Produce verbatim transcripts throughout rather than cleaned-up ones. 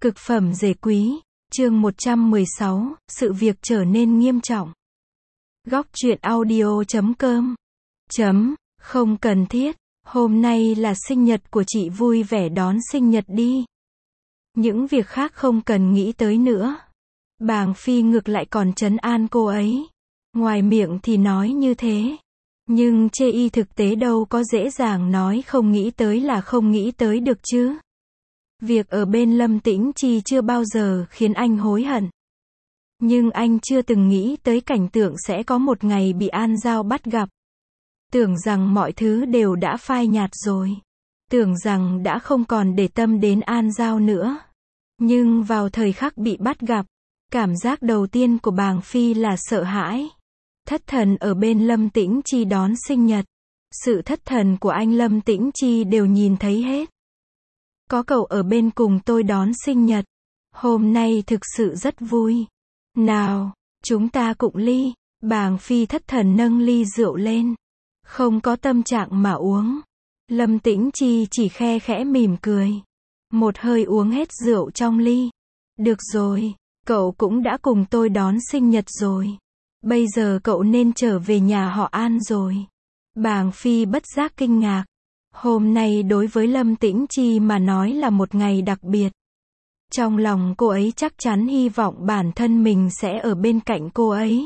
Cực phẩm rể quý, chương một trăm mười sáu, sự việc trở nên nghiêm trọng. Góc truyện audio chấm com. Chấm, không cần thiết, hôm nay là sinh nhật của chị, vui vẻ đón sinh nhật đi. Những việc khác không cần nghĩ tới nữa. Bàng Phi ngược lại còn trấn an cô ấy. Ngoài miệng thì nói như thế. Nhưng chê y thực tế đâu có dễ dàng nói không nghĩ tới là không nghĩ tới được chứ. Việc ở bên Lâm Tĩnh Chi chưa bao giờ khiến anh hối hận. Nhưng anh chưa từng nghĩ tới cảnh tượng sẽ có một ngày bị An Giao bắt gặp. Tưởng rằng mọi thứ đều đã phai nhạt rồi. Tưởng rằng đã không còn để tâm đến An Giao nữa. Nhưng vào thời khắc bị bắt gặp, cảm giác đầu tiên của Bàng Phi là sợ hãi. Thất thần ở bên Lâm Tĩnh Chi đón sinh nhật. Sự thất thần của anh Lâm Tĩnh Chi đều nhìn thấy hết. Có cậu ở bên cùng tôi đón sinh nhật. Hôm nay thực sự rất vui. Nào, chúng ta cụng ly. Bàng Phi thất thần nâng ly rượu lên. Không có tâm trạng mà uống. Lâm Tĩnh Chi chỉ khe khẽ mỉm cười. Một hơi uống hết rượu trong ly. Được rồi, cậu cũng đã cùng tôi đón sinh nhật rồi. Bây giờ cậu nên trở về nhà họ An rồi. Bàng Phi bất giác kinh ngạc. Hôm nay đối với Lâm Tĩnh Chi mà nói là một ngày đặc biệt. Trong lòng cô ấy chắc chắn hy vọng bản thân mình sẽ ở bên cạnh cô ấy.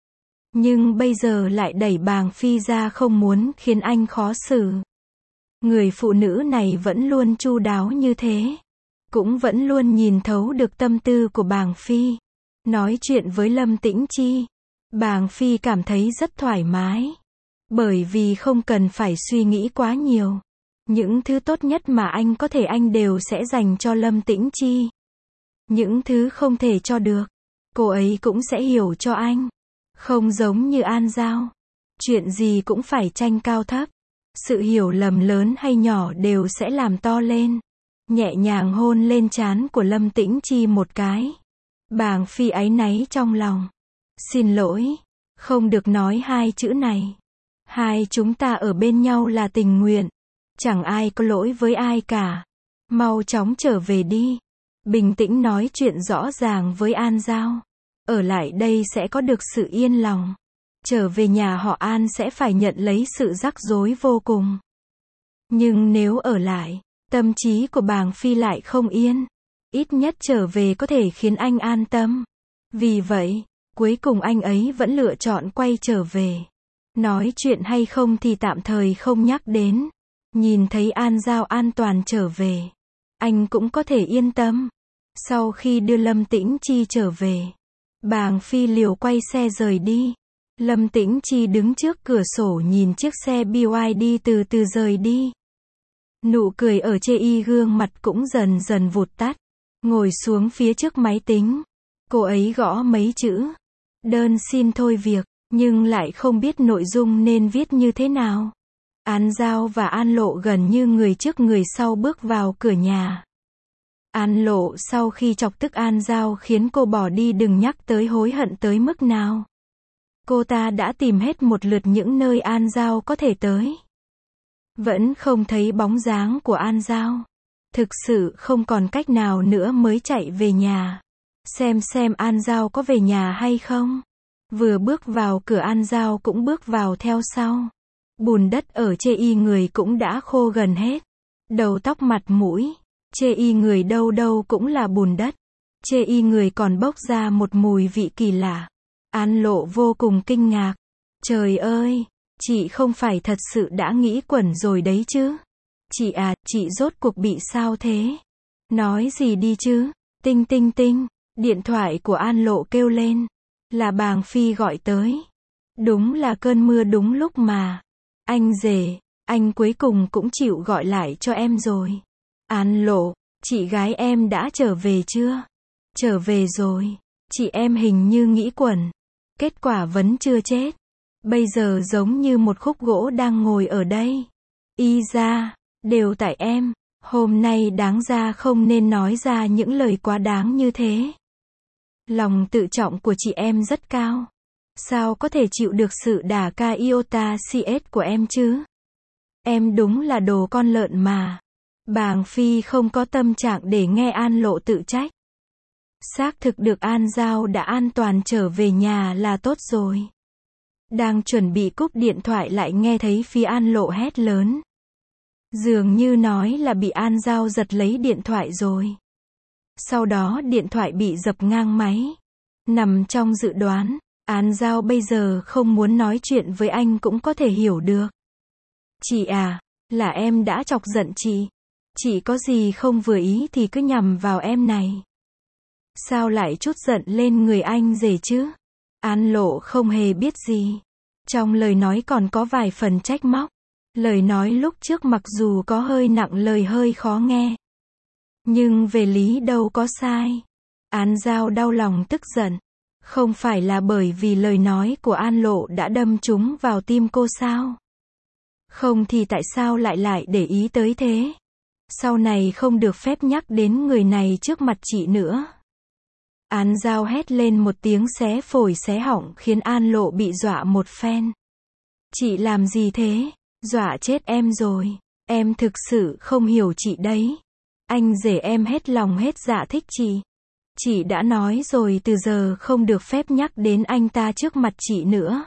Nhưng bây giờ lại đẩy Bàng Phi ra, không muốn khiến anh khó xử. Người phụ nữ này vẫn luôn chu đáo như thế. Cũng vẫn luôn nhìn thấu được tâm tư của Bàng Phi. Nói chuyện với Lâm Tĩnh Chi, Bàng Phi cảm thấy rất thoải mái. Bởi vì không cần phải suy nghĩ quá nhiều. Những thứ tốt nhất mà anh có thể anh đều sẽ dành cho Lâm Tĩnh Chi. Những thứ không thể cho được, cô ấy cũng sẽ hiểu cho anh. Không giống như An Giao. Chuyện gì cũng phải tranh cao thấp. Sự hiểu lầm lớn hay nhỏ đều sẽ làm to lên. Nhẹ nhàng hôn lên trán của Lâm Tĩnh Chi một cái. Bàng Phi áy náy trong lòng. Xin lỗi, không được nói hai chữ này. Hai chúng ta ở bên nhau là tình nguyện. Chẳng ai có lỗi với ai cả. Mau chóng trở về đi. Bình tĩnh nói chuyện rõ ràng với An Giao. Ở lại đây sẽ có được sự yên lòng. Trở về nhà họ An sẽ phải nhận lấy sự rắc rối vô cùng. Nhưng nếu ở lại, tâm trí của Bàng Phi lại không yên. Ít nhất trở về có thể khiến anh an tâm. Vì vậy, cuối cùng anh ấy vẫn lựa chọn quay trở về. Nói chuyện hay không thì tạm thời không nhắc đến. Nhìn thấy An Giao an toàn trở về, anh cũng có thể yên tâm. Sau khi đưa Lâm Tĩnh Chi trở về, Bàng Phi liều quay xe rời đi. Lâm Tĩnh Chi đứng trước cửa sổ nhìn chiếc xe bê i đê từ từ rời đi. Nụ cười ở chê y gương mặt cũng dần dần vụt tắt. Ngồi xuống phía trước máy tính, cô ấy gõ mấy chữ. Đơn xin thôi việc, nhưng lại không biết nội dung nên viết như thế nào. An Giao và An Lộ gần như người trước người sau bước vào cửa nhà. An Lộ sau khi chọc tức An Giao khiến cô bỏ đi, đừng nhắc tới hối hận tới mức nào. Cô ta đã tìm hết một lượt những nơi An Giao có thể tới. Vẫn không thấy bóng dáng của An Giao. Thực sự không còn cách nào nữa mới chạy về nhà. Xem xem An Giao có về nhà hay không. Vừa bước vào cửa An Giao cũng bước vào theo sau. Bùn đất ở chê y người cũng đã khô gần hết. Đầu tóc mặt mũi, chê y người đâu đâu cũng là bùn đất. Chê y người còn bốc ra một mùi vị kỳ lạ. An Lộ vô cùng kinh ngạc. Trời ơi, chị không phải thật sự đã nghĩ quẩn rồi đấy chứ? Chị à, chị rốt cuộc bị sao thế? Nói gì đi chứ? Tinh tinh tinh, điện thoại của An Lộ kêu lên. Là Bàng Phi gọi tới. Đúng là cơn mưa đúng lúc mà. Anh rể, anh cuối cùng cũng chịu gọi lại cho em rồi. An Lộ, chị gái em đã trở về chưa? Trở về rồi. Chị em hình như nghĩ quẩn. Kết quả vẫn chưa chết. Bây giờ giống như một khúc gỗ đang ngồi ở đây. Y ra, đều tại em. Hôm nay đáng ra không nên nói ra những lời quá đáng như thế. Lòng tự trọng của chị em rất cao. Sao có thể chịu được sự đả ca iota cs của em chứ? Em đúng là đồ con lợn mà. Bàng Phi không có tâm trạng để nghe An Lộ tự trách. Xác thực được An Giao đã an toàn trở về nhà là tốt rồi. Đang chuẩn bị cúp điện thoại lại nghe thấy phía An Lộ hét lớn. Dường như nói là bị An Giao giật lấy điện thoại rồi. Sau đó điện thoại bị dập ngang máy. Nằm trong dự đoán, An Giao bây giờ không muốn nói chuyện với anh cũng có thể hiểu được. Chị à, là em đã chọc giận chị. Chị có gì không vừa ý thì cứ nhằm vào em này. Sao lại trút giận lên người anh rể chứ? An Lộ không hề biết gì. Trong lời nói còn có vài phần trách móc. Lời nói lúc trước mặc dù có hơi nặng lời hơi khó nghe. Nhưng về lý đâu có sai. An Giao đau lòng tức giận. Không phải là bởi vì lời nói của An Lộ đã đâm trúng vào tim cô sao? Không thì tại sao lại lại để ý tới thế? Sau này không được phép nhắc đến người này trước mặt chị nữa. An Giao hét lên một tiếng xé phổi xé họng khiến An Lộ bị dọa một phen. Chị làm gì thế? Dọa chết em rồi. Em thực sự không hiểu chị đấy. Anh rể em hết lòng hết dạ thích chị. Chị đã nói rồi từ giờ không được phép nhắc đến anh ta trước mặt chị nữa.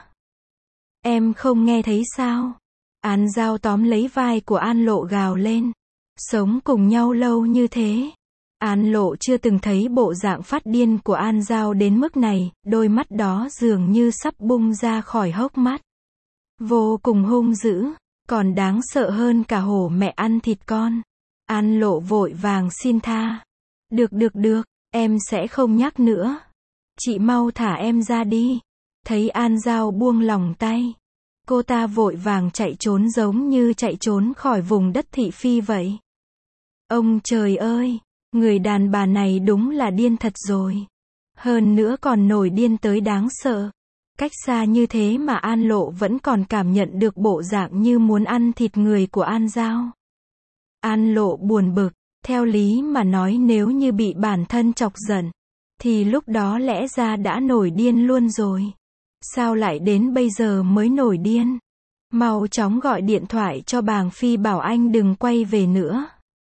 Em không nghe thấy sao? An Giao tóm lấy vai của An Lộ gào lên. Sống cùng nhau lâu như thế. An Lộ chưa từng thấy bộ dạng phát điên của An Giao đến mức này, đôi mắt đó dường như sắp bung ra khỏi hốc mắt. Vô cùng hung dữ, còn đáng sợ hơn cả hổ mẹ ăn thịt con. An Lộ vội vàng xin tha. Được được được, em sẽ không nhắc nữa. Chị mau thả em ra đi. Thấy An Giao buông lỏng tay. Cô ta vội vàng chạy trốn giống như chạy trốn khỏi vùng đất thị phi vậy. Ông trời ơi, người đàn bà này đúng là điên thật rồi. Hơn nữa còn nổi điên tới đáng sợ. Cách xa như thế mà An Lộ vẫn còn cảm nhận được bộ dạng như muốn ăn thịt người của An Giao. An Lộ buồn bực, theo lý mà nói nếu như bị bản thân chọc giận, thì lúc đó lẽ ra đã nổi điên luôn rồi. Sao lại đến bây giờ mới nổi điên? Mau chóng gọi điện thoại cho Bàng Phi bảo anh đừng quay về nữa.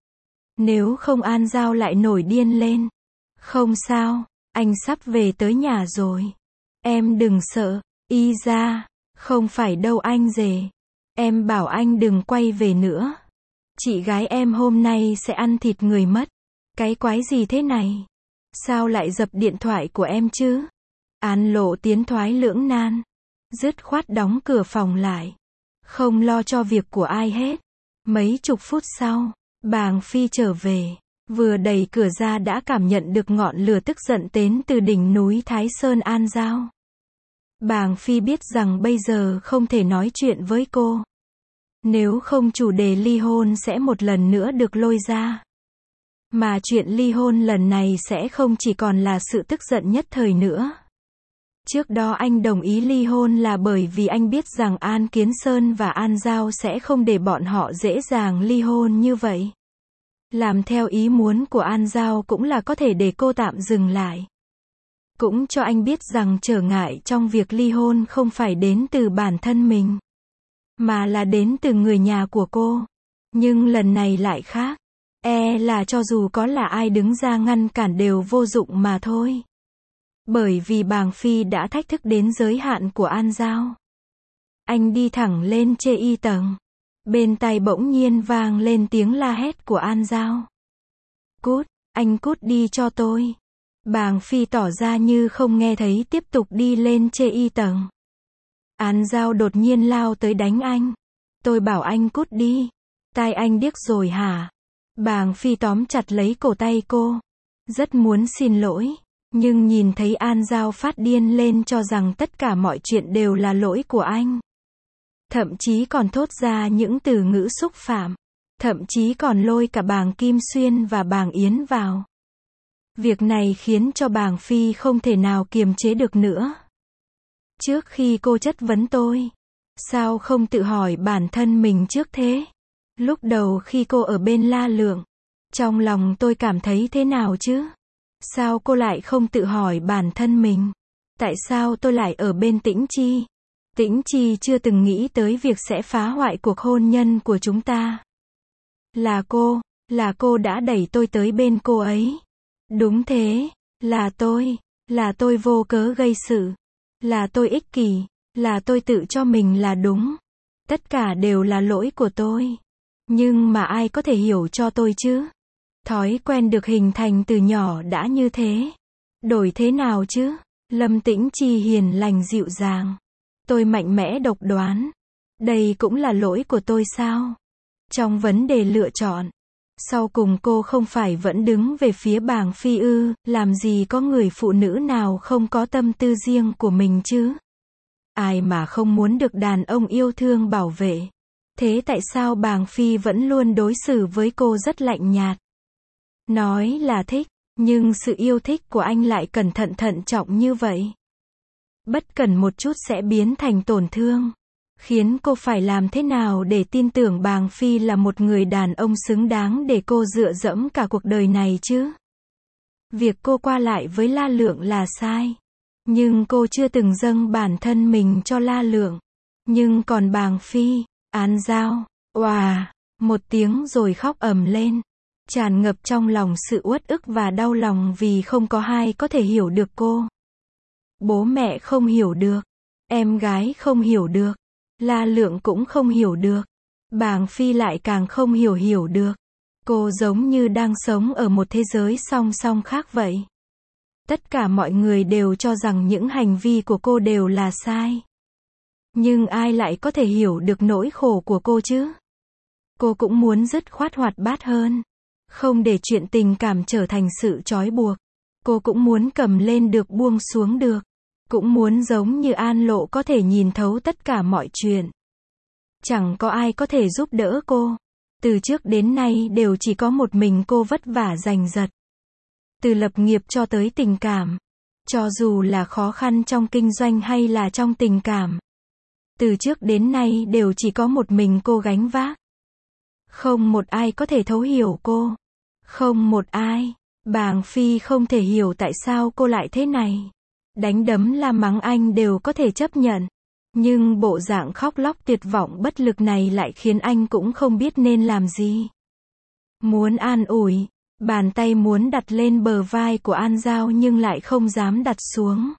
Nếu không An Giao lại nổi điên lên. Không sao, anh sắp về tới nhà rồi. Em đừng sợ, y ra, không phải đâu anh rể. Em bảo anh đừng quay về nữa. Chị gái em hôm nay sẽ ăn thịt người mất. Cái quái gì thế này? Sao lại dập điện thoại của em chứ? An Lộ tiến thoái lưỡng nan. Dứt khoát đóng cửa phòng lại. Không lo cho việc của ai hết. Mấy chục phút sau, Bàng Phi trở về. Vừa đẩy cửa ra đã cảm nhận được ngọn lửa tức giận đến từ đỉnh núi Thái Sơn An Giao. Bàng Phi biết rằng bây giờ không thể nói chuyện với cô. Nếu không chủ đề ly hôn sẽ một lần nữa được lôi ra. Mà chuyện ly hôn lần này sẽ không chỉ còn là sự tức giận nhất thời nữa. Trước đó anh đồng ý ly hôn là bởi vì anh biết rằng An Kiến Sơn và An Giao sẽ không để bọn họ dễ dàng ly hôn như vậy. Làm theo ý muốn của An Giao cũng là có thể để cô tạm dừng lại. Cũng cho anh biết rằng trở ngại trong việc ly hôn không phải đến từ bản thân mình, mà là đến từ người nhà của cô. Nhưng lần này lại khác. E là cho dù có là ai đứng ra ngăn cản đều vô dụng mà thôi. Bởi vì Bàng Phi đã thách thức đến giới hạn của An Giao. Anh đi thẳng lên chê y tầng. Bên tai bỗng nhiên vang lên tiếng la hét của An Giao. Cút, anh cút đi cho tôi. Bàng Phi tỏ ra như không nghe thấy tiếp tục đi lên chê y tầng. An Giao đột nhiên lao tới đánh anh. Tôi bảo anh cút đi. Tai anh điếc rồi hả? Bàng Phi tóm chặt lấy cổ tay cô. Rất muốn xin lỗi. Nhưng nhìn thấy An Giao phát điên lên cho rằng tất cả mọi chuyện đều là lỗi của anh. Thậm chí còn thốt ra những từ ngữ xúc phạm. Thậm chí còn lôi cả Bàng Kim Xuyên và Bàng Yến vào. Việc này khiến cho Bàng Phi không thể nào kiềm chế được nữa. Trước khi cô chất vấn tôi, sao không tự hỏi bản thân mình trước thế? Lúc đầu khi cô ở bên La Lượng, trong lòng tôi cảm thấy thế nào chứ? Sao cô lại không tự hỏi bản thân mình? Tại sao tôi lại ở bên Tĩnh Chi? Tĩnh Chi chưa từng nghĩ tới việc sẽ phá hoại cuộc hôn nhân của chúng ta. Là cô, Là cô đã đẩy tôi tới bên cô ấy. Đúng thế, là tôi, là tôi vô cớ gây sự. Là tôi ích kỷ, là tôi tự cho mình là đúng. Tất cả đều là lỗi của tôi. Nhưng mà ai có thể hiểu cho tôi chứ? Thói quen được hình thành từ nhỏ đã như thế. Đổi thế nào chứ? Lâm Tĩnh Chi hiền lành dịu dàng. Tôi mạnh mẽ độc đoán. Đây cũng là lỗi của tôi sao? Trong vấn đề lựa chọn, sau cùng cô không phải vẫn đứng về phía Bàng Phi ư? Làm gì có người phụ nữ nào không có tâm tư riêng của mình chứ? Ai mà không muốn được đàn ông yêu thương bảo vệ? Thế tại sao Bàng Phi vẫn luôn đối xử với cô rất lạnh nhạt? Nói là thích, nhưng sự yêu thích của anh lại cẩn thận thận trọng như vậy. Bất cần một chút sẽ biến thành tổn thương. Khiến cô phải làm thế nào để tin tưởng Bàng Phi là một người đàn ông xứng đáng để cô dựa dẫm cả cuộc đời này chứ? Việc cô qua lại với La Lượng là sai. Nhưng cô chưa từng dâng bản thân mình cho La Lượng. Nhưng còn Bàng Phi, An Giao, oà, một tiếng rồi khóc ầm lên. Tràn ngập trong lòng sự uất ức và đau lòng vì không có ai có thể hiểu được cô. Bố mẹ không hiểu được. Em gái không hiểu được. La Lượng cũng không hiểu được. Bàng Phi lại càng không hiểu hiểu được. Cô giống như đang sống ở một thế giới song song khác vậy. Tất cả mọi người đều cho rằng những hành vi của cô đều là sai. Nhưng ai lại có thể hiểu được nỗi khổ của cô chứ? Cô cũng muốn dứt khoát hoạt bát hơn. Không để chuyện tình cảm trở thành sự trói buộc. Cô cũng muốn cầm lên được buông xuống được. Cũng muốn giống như An Lộ có thể nhìn thấu tất cả mọi chuyện. Chẳng có ai có thể giúp đỡ cô. Từ trước đến nay đều chỉ có một mình cô vất vả giành giật. Từ lập nghiệp cho tới tình cảm. Cho dù là khó khăn trong kinh doanh hay là trong tình cảm. Từ trước đến nay đều chỉ có một mình cô gánh vác. Không một ai có thể thấu hiểu cô. Không một ai. Bàng Phi không thể hiểu tại sao cô lại thế này. Đánh đấm la mắng anh đều có thể chấp nhận. Nhưng bộ dạng khóc lóc tuyệt vọng bất lực này lại khiến anh cũng không biết nên làm gì. Muốn an ủi, bàn tay muốn đặt lên bờ vai của An Giao nhưng lại không dám đặt xuống.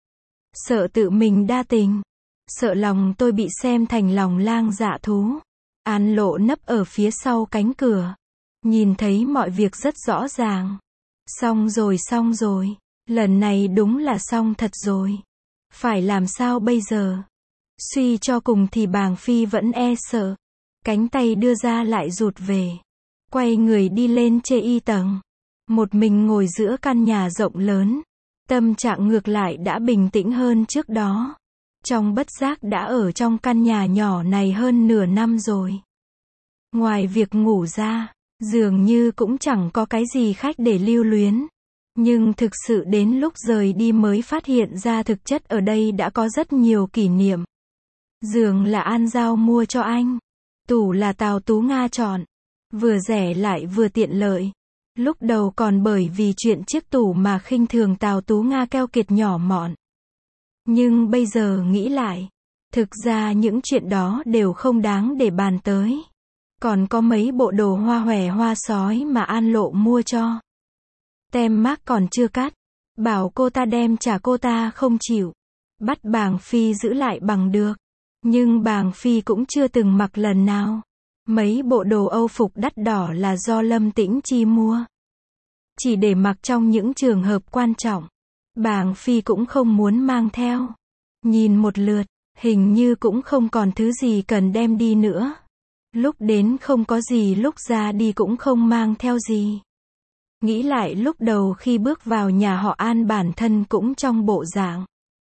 Sợ tự mình đa tình. Sợ lòng tôi bị xem thành lòng lang dạ thú. An Lộ nấp ở phía sau cánh cửa. Nhìn thấy mọi việc rất rõ ràng. Xong rồi xong rồi. Lần này đúng là xong thật rồi. Phải làm sao bây giờ? Suy cho cùng thì Bàng Phi vẫn e sợ. Cánh tay đưa ra lại rụt về. Quay người đi lên chê y tầng. Một mình ngồi giữa căn nhà rộng lớn. Tâm trạng ngược lại đã bình tĩnh hơn trước đó. Trong bất giác đã ở trong căn nhà nhỏ này hơn nửa năm rồi. Ngoài việc ngủ ra, dường như cũng chẳng có cái gì khách để lưu luyến. Nhưng thực sự đến lúc rời đi mới phát hiện ra thực chất ở đây đã có rất nhiều kỷ niệm. Giường là An Giao mua cho anh. Tủ là Tào Tú Nga chọn. Vừa rẻ lại vừa tiện lợi. Lúc đầu còn bởi vì chuyện chiếc tủ mà khinh thường Tào Tú Nga keo kiệt nhỏ mọn. Nhưng bây giờ nghĩ lại, thực ra những chuyện đó đều không đáng để bàn tới. Còn có mấy bộ đồ hoa hòe hoa sói mà An Lộ mua cho. Tem mác còn chưa cắt. Bảo cô ta đem trả cô ta không chịu. Bắt Bàng Phi giữ lại bằng được. Nhưng Bàng Phi cũng chưa từng mặc lần nào. Mấy bộ đồ Âu phục đắt đỏ là do Lâm Tĩnh Chi mua. Chỉ để mặc trong những trường hợp quan trọng. Bàng Phi cũng không muốn mang theo. Nhìn một lượt, hình như cũng không còn thứ gì cần đem đi nữa. Lúc đến không có gì, lúc ra đi cũng không mang theo gì. Nghĩ lại lúc đầu khi bước vào nhà họ An bản thân cũng trong bộ dạng.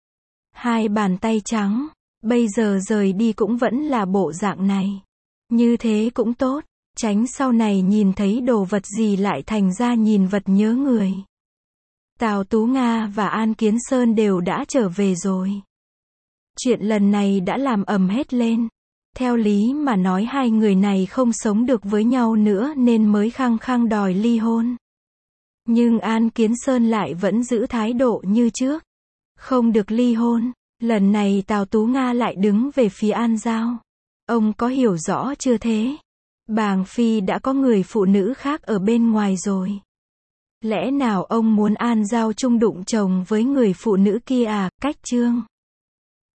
Hai bàn tay trắng, bây giờ rời đi cũng vẫn là bộ dạng này. Như thế cũng tốt, tránh sau này nhìn thấy đồ vật gì lại thành ra nhìn vật nhớ người. Tào Tú Nga và An Kiến Sơn đều đã trở về rồi. Chuyện lần này đã làm ầm hết lên. Theo lý mà nói hai người này không sống được với nhau nữa nên mới khăng khăng đòi ly hôn. Nhưng An Kiến Sơn lại vẫn giữ thái độ như trước. Không được ly hôn. Lần này Tào Tú Nga lại đứng về phía An Giao. Ông có hiểu rõ chưa thế? Bàng Phi đã có người phụ nữ khác ở bên ngoài rồi. Lẽ nào ông muốn An Giao Trung đụng chồng với người phụ nữ kia à? Cách chương